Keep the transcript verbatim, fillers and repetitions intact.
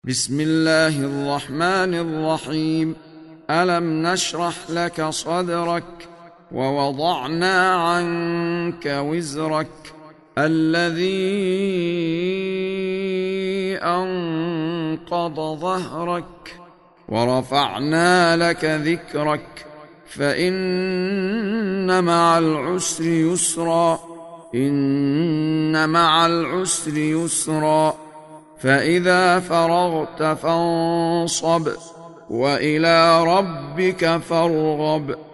بسم الله الرحمن الرحيم. ألم نشرح لك صدرك ووضعنا عنك وزرك الذي أنقض ظهرك ورفعنا لك ذكرك فإن مع العسر يسرا إن مع العسر يسرا فإذا فرغت فانصب وإلى ربك فارغب.